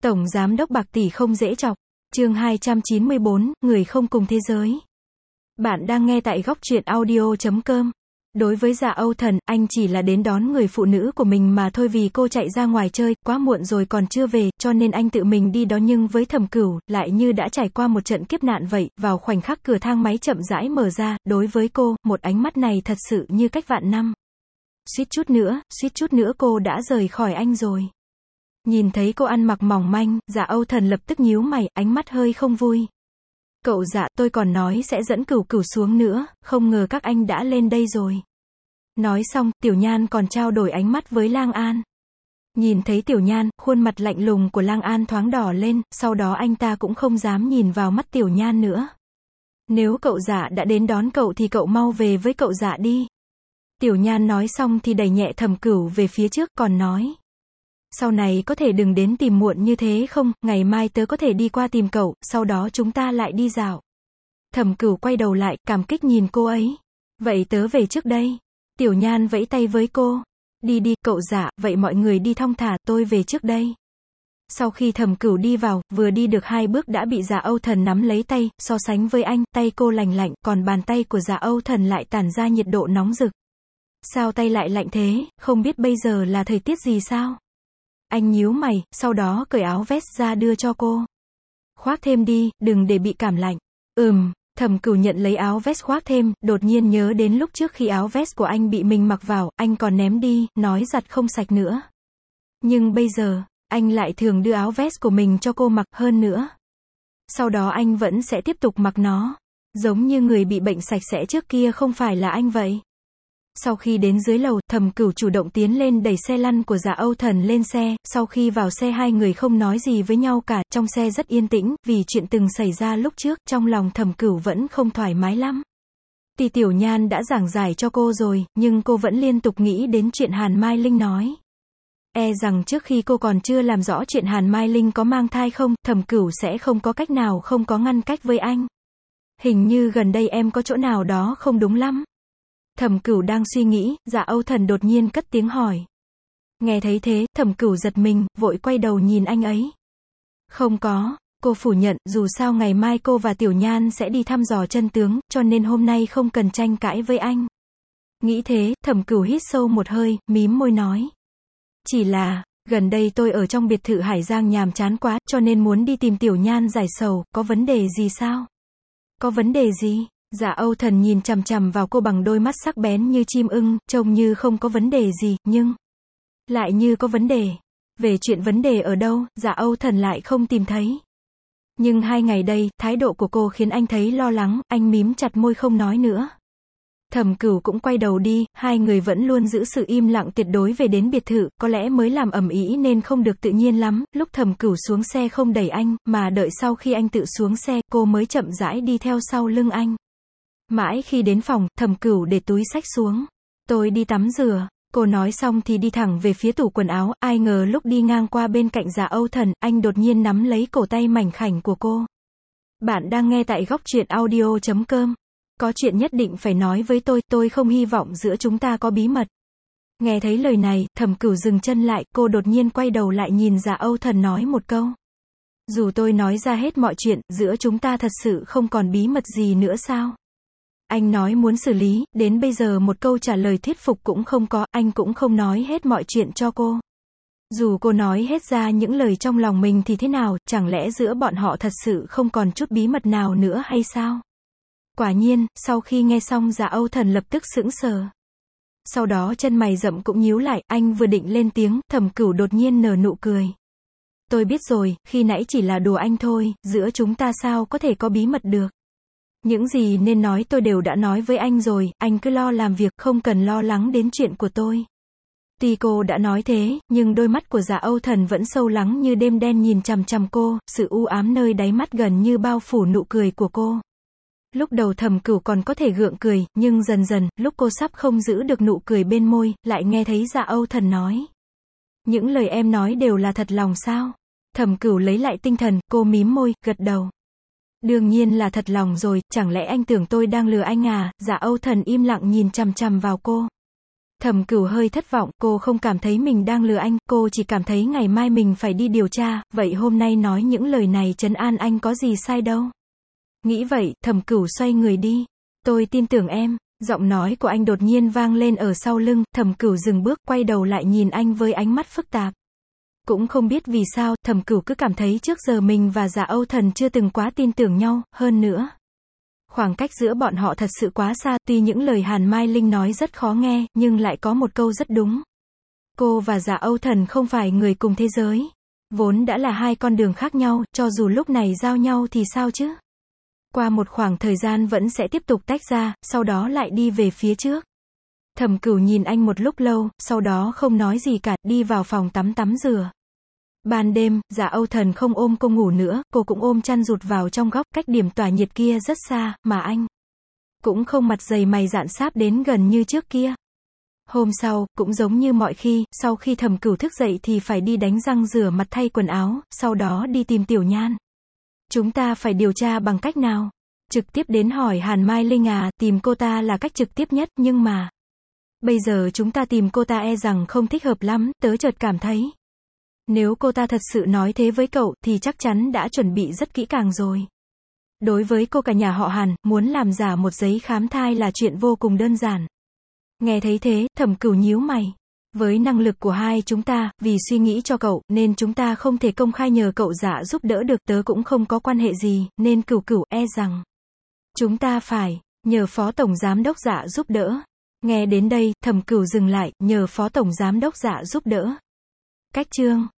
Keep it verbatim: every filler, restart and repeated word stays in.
Tổng giám đốc bạc tỷ không dễ chọc. Chương hai trăm chín mươi bốn, người không cùng thế giới. Bạn đang nghe tại góc truyện audio chấm com. Đối với Dạ Âu Thần, anh chỉ là đến đón người phụ nữ của mình mà thôi, vì cô chạy ra ngoài chơi, quá muộn rồi còn chưa về, cho nên anh tự mình đi đó. Nhưng với Thẩm Cửu, lại như đã trải qua một trận kiếp nạn vậy, vào khoảnh khắc cửa thang máy chậm rãi mở ra, đối với cô, một ánh mắt này thật sự như cách vạn năm. Suýt chút nữa, suýt chút nữa cô đã rời khỏi anh rồi. Nhìn thấy cô ăn mặc mỏng manh, Dạ Âu Thần lập tức nhíu mày, ánh mắt hơi không vui. Cậu Dạ, tôi còn nói sẽ dẫn Cửu Cửu xuống nữa, không ngờ các anh đã lên đây rồi. Nói xong, Tiểu Nhan còn trao đổi ánh mắt với Lang An. Nhìn thấy Tiểu Nhan, khuôn mặt lạnh lùng của Lang An thoáng đỏ lên, sau đó anh ta cũng không dám nhìn vào mắt Tiểu Nhan nữa. Nếu cậu Dạ đã đến đón cậu thì cậu mau về với cậu Dạ đi. Tiểu Nhan nói xong thì đẩy nhẹ Thẩm Cửu về phía trước, còn nói. Sau này có thể đừng đến tìm muộn như thế không, ngày mai tớ có thể đi qua tìm cậu, sau đó chúng ta lại đi dạo. Thẩm Cửu quay đầu lại, cảm kích nhìn cô ấy. Vậy tớ về trước đây. Tiểu Nhan vẫy tay với cô. Đi đi, cậu Dạ, vậy mọi người đi thong thả, tôi về trước đây. Sau khi Thẩm Cửu đi vào, vừa đi được hai bước đã bị Dạ Âu Thần nắm lấy tay, so sánh với anh, tay cô lành lạnh, còn bàn tay của Dạ Âu Thần lại tản ra nhiệt độ nóng rực. Sao tay lại lạnh thế, không biết bây giờ là thời tiết gì sao? Anh nhíu mày, sau đó cởi áo vest ra đưa cho cô. Khoác thêm đi, đừng để bị cảm lạnh. Ừm, Thẩm Cửu nhận lấy áo vest khoác thêm, đột nhiên nhớ đến lúc trước khi áo vest của anh bị mình mặc vào, anh còn ném đi, nói giặt không sạch nữa. Nhưng bây giờ, anh lại thường đưa áo vest của mình cho cô mặc, hơn nữa. Sau đó anh vẫn sẽ tiếp tục mặc nó. Giống như người bị bệnh sạch sẽ trước kia không phải là anh vậy. Sau khi đến dưới lầu, Thẩm Cửu chủ động tiến lên đẩy xe lăn của Dạ Âu Thần lên xe, sau khi vào xe hai người không nói gì với nhau cả, trong xe rất yên tĩnh, vì chuyện từng xảy ra lúc trước, trong lòng Thẩm Cửu vẫn không thoải mái lắm. Tỷ Tiểu Nhan đã giảng giải cho cô rồi, nhưng cô vẫn liên tục nghĩ đến chuyện Hàn Mai Linh nói. E rằng trước khi cô còn chưa làm rõ chuyện Hàn Mai Linh có mang thai không, Thẩm Cửu sẽ không có cách nào không có ngăn cách với anh. Hình như gần đây em có chỗ nào đó không đúng lắm. Thẩm Cửu đang suy nghĩ, Dạ Âu Thần đột nhiên cất tiếng hỏi. Nghe thấy thế, Thẩm Cửu giật mình, vội quay đầu nhìn anh ấy. Không có, cô phủ nhận, dù sao ngày mai cô và Tiểu Nhan sẽ đi thăm dò chân tướng, cho nên hôm nay không cần tranh cãi với anh. Nghĩ thế, Thẩm Cửu hít sâu một hơi, mím môi nói. Chỉ là, gần đây tôi ở trong biệt thự Hải Giang nhàm chán quá, cho nên muốn đi tìm Tiểu Nhan giải sầu, có vấn đề gì sao? Có vấn đề gì? Dạ Âu Thần nhìn chằm chằm vào cô bằng đôi mắt sắc bén như chim ưng, trông như không có vấn đề gì, nhưng lại như có vấn đề. Về chuyện vấn đề ở đâu, Dạ Âu Thần lại không tìm thấy. Nhưng hai ngày đây, thái độ của cô khiến anh thấy lo lắng, anh mím chặt môi không nói nữa. Thẩm Cửu cũng quay đầu đi, hai người vẫn luôn giữ sự im lặng tuyệt đối. Về đến biệt thự, có lẽ mới làm ầm ĩ nên không được tự nhiên lắm, lúc Thẩm Cửu xuống xe không đẩy anh, mà đợi sau khi anh tự xuống xe, cô mới chậm rãi đi theo sau lưng anh. Mãi khi đến phòng, Thẩm Cửu để túi xách xuống. Tôi đi tắm rửa. Cô nói xong thì đi thẳng về phía tủ quần áo, ai ngờ lúc đi ngang qua bên cạnh Dạ Âu Thần, anh đột nhiên nắm lấy cổ tay mảnh khảnh của cô. Bạn đang nghe tại góc truyện audio chấm com. Có chuyện nhất định phải nói với tôi, tôi không hy vọng giữa chúng ta có bí mật. Nghe thấy lời này, Thẩm Cửu dừng chân lại, cô đột nhiên quay đầu lại nhìn Dạ Âu Thần nói một câu. Dù tôi nói ra hết mọi chuyện, giữa chúng ta thật sự không còn bí mật gì nữa sao? Anh nói muốn xử lý, đến bây giờ một câu trả lời thuyết phục cũng không có, anh cũng không nói hết mọi chuyện cho cô. Dù cô nói hết ra những lời trong lòng mình thì thế nào, chẳng lẽ giữa bọn họ thật sự không còn chút bí mật nào nữa hay sao? Quả nhiên, sau khi nghe xong Dạ Âu Thần lập tức sững sờ. Sau đó chân mày rậm cũng nhíu lại, anh vừa định lên tiếng, Thẩm Cửu đột nhiên nở nụ cười. Tôi biết rồi, khi nãy chỉ là đùa anh thôi, giữa chúng ta sao có thể có bí mật được. Những gì nên nói tôi đều đã nói với anh rồi, anh cứ lo làm việc, không cần lo lắng đến chuyện của tôi. Tuy cô đã nói thế, nhưng đôi mắt của Dạ Âu Thần vẫn sâu lắng như đêm đen nhìn chằm chằm cô, sự u ám nơi đáy mắt gần như bao phủ nụ cười của cô. Lúc đầu Thẩm Cửu còn có thể gượng cười, nhưng dần dần, lúc cô sắp không giữ được nụ cười bên môi, lại nghe thấy Dạ Âu Thần nói. Những lời em nói đều là thật lòng sao? Thẩm Cửu lấy lại tinh thần, cô mím môi, gật đầu. Đương nhiên là thật lòng rồi, chẳng lẽ anh tưởng tôi đang lừa anh à? Dạ Âu Thần im lặng nhìn chằm chằm vào cô. Thẩm Cửu hơi thất vọng, cô không cảm thấy mình đang lừa anh, cô chỉ cảm thấy ngày mai mình phải đi điều tra, vậy hôm nay nói những lời này trấn an anh có gì sai đâu. Nghĩ vậy, Thẩm Cửu xoay người đi. Tôi tin tưởng em. Giọng nói của anh đột nhiên vang lên ở sau lưng, Thẩm Cửu dừng bước, quay đầu lại nhìn anh với ánh mắt phức tạp. Cũng không biết vì sao, Thẩm Cửu cứ cảm thấy trước giờ mình và Dạ Âu Thần chưa từng quá tin tưởng nhau, hơn nữa. Khoảng cách giữa bọn họ thật sự quá xa, tuy những lời Hàn Mai Linh nói rất khó nghe, nhưng lại có một câu rất đúng. Cô và Dạ Âu Thần không phải người cùng thế giới. Vốn đã là hai con đường khác nhau, cho dù lúc này giao nhau thì sao chứ? Qua một khoảng thời gian vẫn sẽ tiếp tục tách ra, sau đó lại đi về phía trước. Thẩm Cửu nhìn anh một lúc lâu, sau đó không nói gì cả, đi vào phòng tắm tắm rửa. Ban đêm, Dạ Âu Thần không ôm cô ngủ nữa, cô cũng ôm chăn rụt vào trong góc, cách điểm tỏa nhiệt kia rất xa, mà anh cũng không mặt dày mày dạn sáp đến gần như trước kia. Hôm sau, cũng giống như mọi khi, sau khi Thẩm Cửu thức dậy thì phải đi đánh răng rửa mặt thay quần áo, sau đó đi tìm Tiểu Nhan. Chúng ta phải điều tra bằng cách nào? Trực tiếp đến hỏi Hàn Mai Linh à, tìm cô ta là cách trực tiếp nhất, nhưng mà bây giờ chúng ta tìm cô ta e rằng không thích hợp lắm, tớ chợt cảm thấy. Nếu cô ta thật sự nói thế với cậu, thì chắc chắn đã chuẩn bị rất kỹ càng rồi. Đối với cô cả nhà họ Hàn, muốn làm giả một giấy khám thai là chuyện vô cùng đơn giản. Nghe thấy thế, Thẩm Cửu nhíu mày. Với năng lực của hai chúng ta, vì suy nghĩ cho cậu, nên chúng ta không thể công khai nhờ cậu Dạ giúp đỡ được, tớ cũng không có quan hệ gì, nên Cửu Cửu e rằng chúng ta phải nhờ Phó Tổng Giám đốc Dạ giúp đỡ. Nghe đến đây, Thẩm Cửu dừng lại, nhờ Phó Tổng Giám đốc Dạ giúp đỡ. Cách chương